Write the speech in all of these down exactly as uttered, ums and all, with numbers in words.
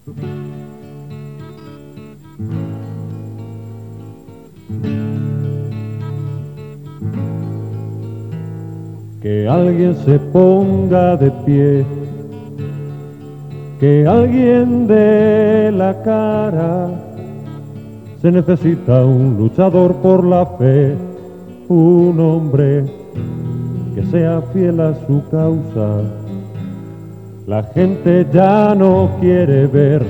Que alguien se ponga de pie, que alguien dé la cara. Se necesita un luchador por la fe, un hombre que sea fiel a su causa. La gente ya no quiere ver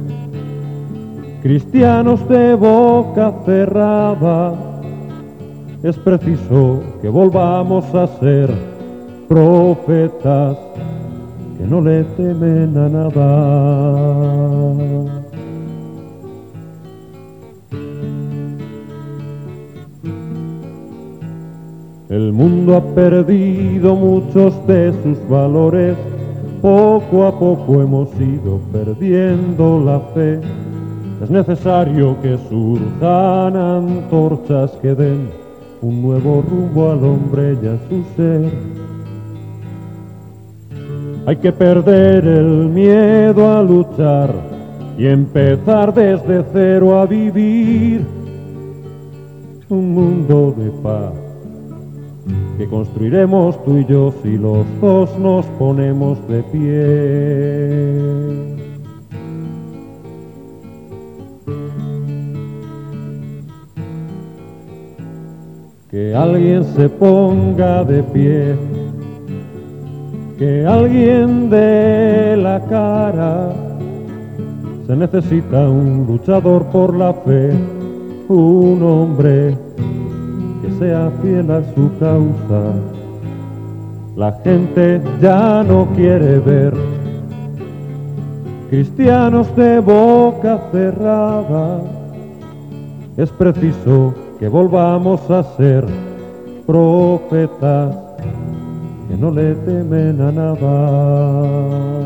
cristianos de boca cerrada. Es preciso que volvamos a ser profetas que no le temen a nada. El mundo ha perdido muchos de sus valores, poco a poco hemos ido perdiendo la fe. Es necesario que surjan antorchas que den un nuevo rumbo al hombre y a su ser. Hay que perder el miedo a luchar y empezar desde cero a vivir un mundo de paz que construiremos tú y yo si los dos nos ponemos de pie. Que alguien se ponga de pie, que alguien dé la cara. Se necesita un luchador por la fe, un hombre que sea fiel a su causa. La gente ya no quiere ver cristianos de boca cerrada. Es preciso que volvamos a ser profetas que no le temen a nada.